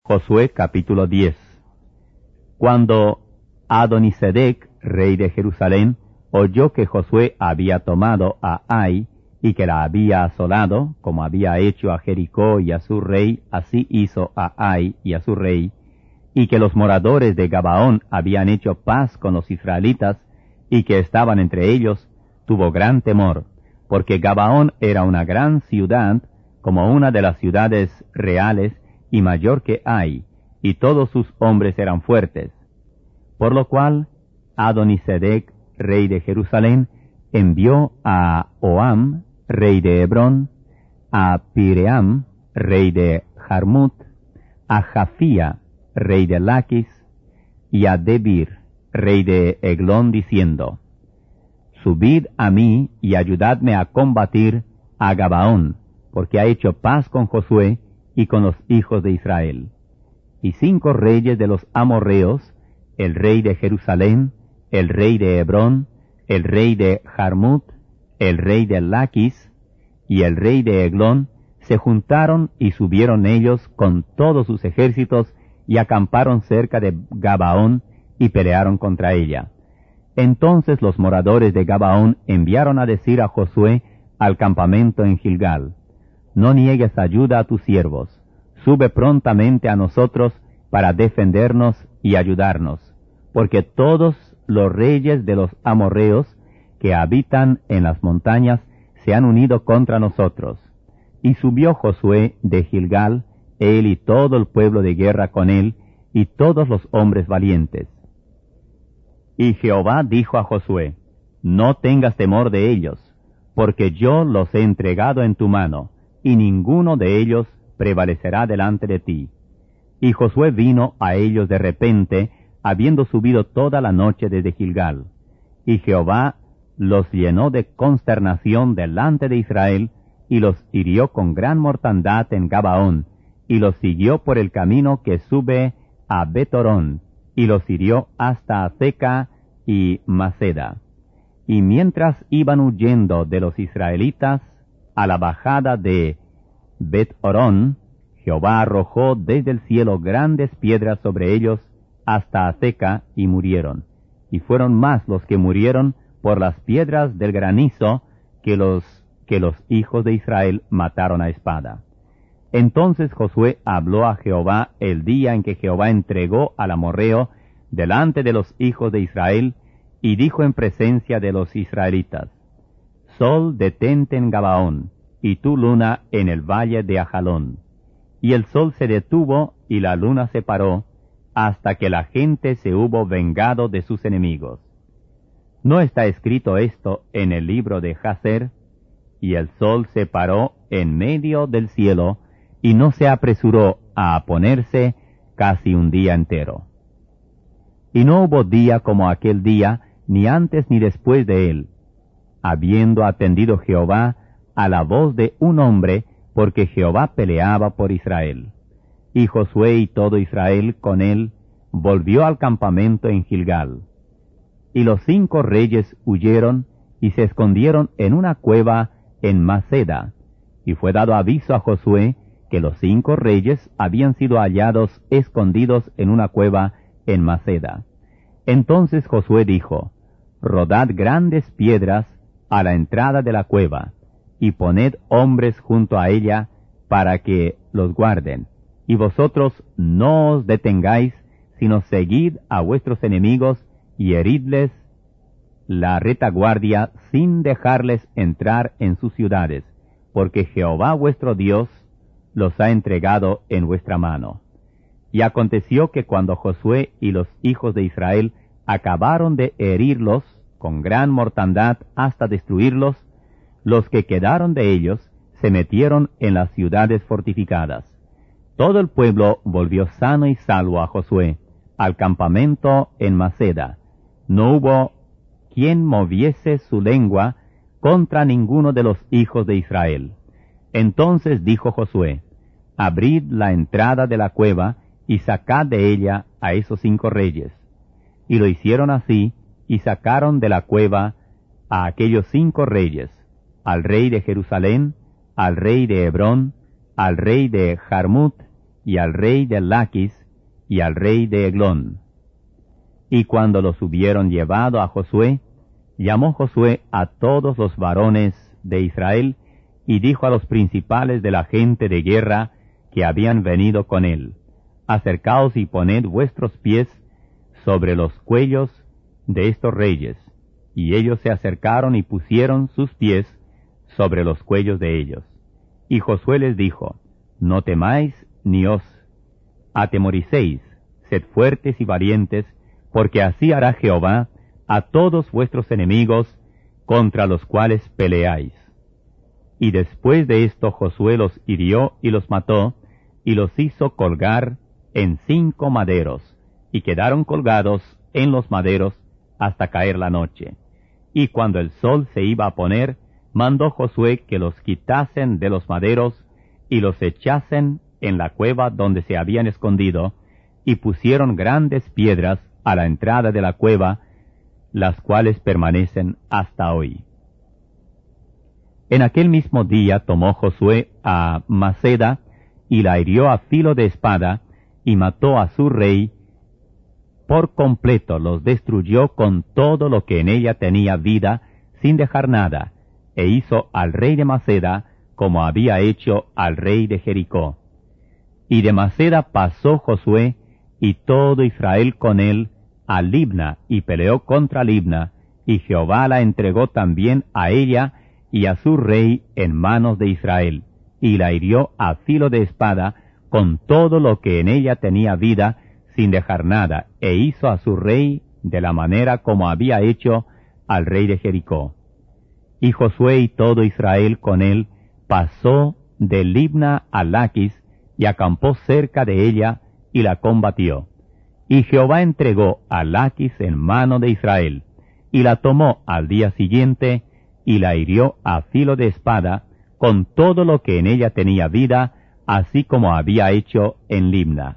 Josué capítulo 10. Cuando Adonisedec, rey de Jerusalén, oyó que Josué había tomado a Ai y que la había asolado, como había hecho a Jericó y a su rey, así hizo a Ai y a su rey, y que los moradores de Gabaón habían hecho paz con los israelitas, y que estaban entre ellos, tuvo gran temor, porque Gabaón era una gran ciudad, como una de las ciudades reales, y mayor que Ai, y todos sus hombres eran fuertes. Por lo cual, Adonisedec, rey de Jerusalén, envió a Oam, rey de Hebrón, a Piream, rey de Jarmut, a Jafía, rey de Laquis, y a Debir, rey de Eglón, diciendo: Subid a mí y ayudadme a combatir a Gabaón, porque ha hecho paz con Josué y con los hijos de Israel. Y 5 reyes de los amorreos, el rey de Jerusalén, el rey de Hebrón, el rey de Jarmut, el rey de Laquis y el rey de Eglón, se juntaron y subieron ellos con todos sus ejércitos y acamparon cerca de Gabaón y pelearon contra ella. Entonces los moradores de Gabaón enviaron a decir a Josué al campamento en Gilgal: No niegues ayuda a tus siervos, sube prontamente a nosotros para defendernos y ayudarnos, porque todos los reyes de los amorreos que habitan en las montañas se han unido contra nosotros. Y subió Josué de Gilgal, él y todo el pueblo de guerra con él, y todos los hombres valientes. Y Jehová dijo a Josué: No tengas temor de ellos, porque yo los he entregado en tu mano, y ninguno de ellos prevalecerá delante de ti. Y Josué vino a ellos de repente, habiendo subido toda la noche desde Gilgal. Y Jehová los llenó de consternación delante de Israel, y los hirió con gran mortandad en Gabaón, y los siguió por el camino que sube a Betorón, y los hirió hasta Azeca y Maceda. Y mientras iban huyendo de los israelitas a la bajada de Bet-Orón, Jehová arrojó desde el cielo grandes piedras sobre ellos hasta Azeca, y murieron. Y fueron más los que murieron por las piedras del granizo que los hijos de Israel mataron a espada. Entonces Josué habló a Jehová el día en que Jehová entregó al amorreo delante de los hijos de Israel, y dijo en presencia de los israelitas: Sol, detente en Gabaón, y tú luna en el valle de Ajalón. Y el sol se detuvo y la luna se paró, hasta que la gente se hubo vengado de sus enemigos. ¿No está escrito esto en el libro de Jaser? Y el sol se paró en medio del cielo, y no se apresuró a ponerse casi un día entero. Y no hubo día como aquel día, ni antes ni después de él, habiendo atendido Jehová a la voz de un hombre, porque Jehová peleaba por Israel. Y Josué y todo Israel con él volvió al campamento en Gilgal. Y los 5 reyes huyeron y se escondieron en una cueva en Maceda. Y fue dado aviso a Josué que los 5 reyes habían sido hallados escondidos en una cueva en Maceda. Entonces Josué dijo: Rodad grandes piedras a la entrada de la cueva, y poned hombres junto a ella para que los guarden. Y vosotros no os detengáis, sino seguid a vuestros enemigos y heridles la retaguardia sin dejarles entrar en sus ciudades, porque Jehová vuestro Dios los ha entregado en vuestra mano. Y aconteció que cuando Josué y los hijos de Israel acabaron de herirlos con gran mortandad hasta destruirlos, los que quedaron de ellos se metieron en las ciudades fortificadas. Todo el pueblo volvió sano y salvo a Josué, al campamento en Maceda. No hubo quien moviese su lengua contra ninguno de los hijos de Israel. Entonces dijo Josué: Abrid la entrada de la cueva y sacad de ella a esos 5 reyes. Y lo hicieron así, y sacaron de la cueva a aquellos 5 reyes, al rey de Jerusalén, al rey de Hebrón, al rey de Jarmut y al rey de Laquis, y al rey de Eglón. Y cuando los hubieron llevado a Josué, llamó Josué a todos los varones de Israel, y dijo a los principales de la gente de guerra que habían venido con él: Acercaos y poned vuestros pies sobre los cuellos de estos reyes. Y ellos se acercaron y pusieron sus pies sobre los cuellos de ellos. Y Josué les dijo: No temáis ni os atemoricéis, sed fuertes y valientes, porque así hará Jehová a todos vuestros enemigos contra los cuales peleáis. Y después de esto Josué los hirió y los mató, y los hizo colgar en 5 maderos, y quedaron colgados en los maderos hasta caer la noche. Y cuando el sol se iba a poner, mandó Josué que los quitasen de los maderos, y los echasen en la cueva donde se habían escondido, y pusieron grandes piedras a la entrada de la cueva, las cuales permanecen hasta hoy. En aquel mismo día tomó Josué a Maceda, y la hirió a filo de espada, y mató a su rey por completo, los destruyó con todo lo que en ella tenía vida, sin dejar nada, e hizo al rey de Maceda como había hecho al rey de Jericó. Y de Maceda pasó Josué y todo Israel con él a Libna, y peleó contra Libna, y Jehová la entregó también a ella y a su rey en manos de Israel, y la hirió a filo de espada con todo lo que en ella tenía vida, sin dejar nada, e hizo a su rey de la manera como había hecho al rey de Jericó. Y Josué y todo Israel con él pasó de Libna a Laquis, y acampó cerca de ella, y la combatió. Y Jehová entregó a Laquis en mano de Israel, y la tomó al día siguiente, y la hirió a filo de espada, con todo lo que en ella tenía vida, así como había hecho en Libna.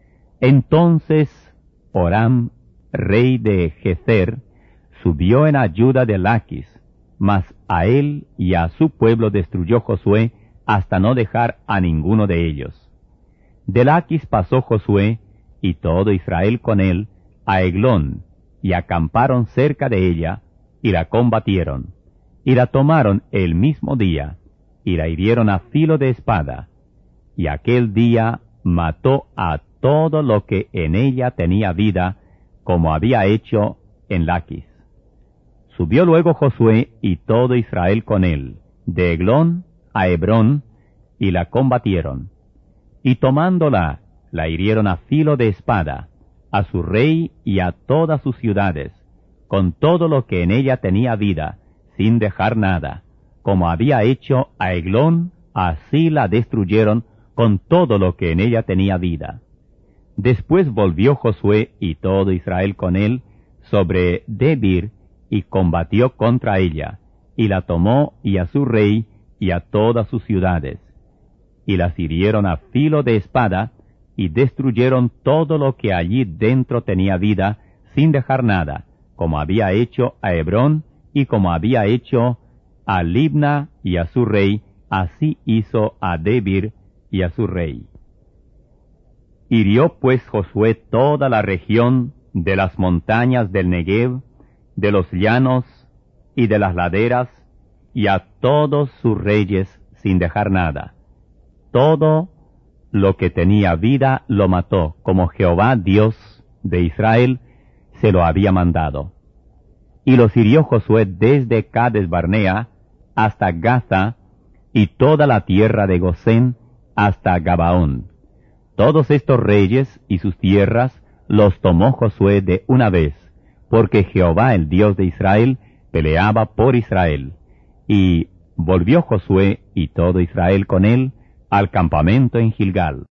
Entonces Horam, rey de Gezer, subió en ayuda de Laquis, mas a él y a su pueblo destruyó Josué hasta no dejar a ninguno de ellos. De Laquis pasó Josué y todo Israel con él a Eglón, y acamparon cerca de ella, y la combatieron, y la tomaron el mismo día, y la hirieron a filo de espada, y aquel día mató a todo lo que en ella tenía vida, como había hecho en Laquis. Subió luego Josué y todo Israel con él, de Eglón a Hebrón, y la combatieron. Y tomándola, la hirieron a filo de espada, a su rey y a todas sus ciudades, con todo lo que en ella tenía vida, sin dejar nada. Como había hecho a Eglón, así la destruyeron con todo lo que en ella tenía vida. Después volvió Josué y todo Israel con él sobre Debir, y combatió contra ella, y la tomó y a su rey y a todas sus ciudades. Y las hirieron a filo de espada, y destruyeron todo lo que allí dentro tenía vida, sin dejar nada, como había hecho a Hebrón, y como había hecho a Libna y a su rey, así hizo a Debir y a su rey. Hirió pues Josué toda la región de las montañas del Negev, de los llanos y de las laderas, y a todos sus reyes sin dejar nada. Todo lo que tenía vida lo mató, como Jehová Dios de Israel se lo había mandado. Y los hirió Josué desde Cades Barnea hasta Gaza, y toda la tierra de Gosén hasta Gabaón. Todos estos reyes y sus tierras los tomó Josué de una vez, porque Jehová el Dios de Israel peleaba por Israel. Y volvió Josué y todo Israel con él al campamento en Gilgal.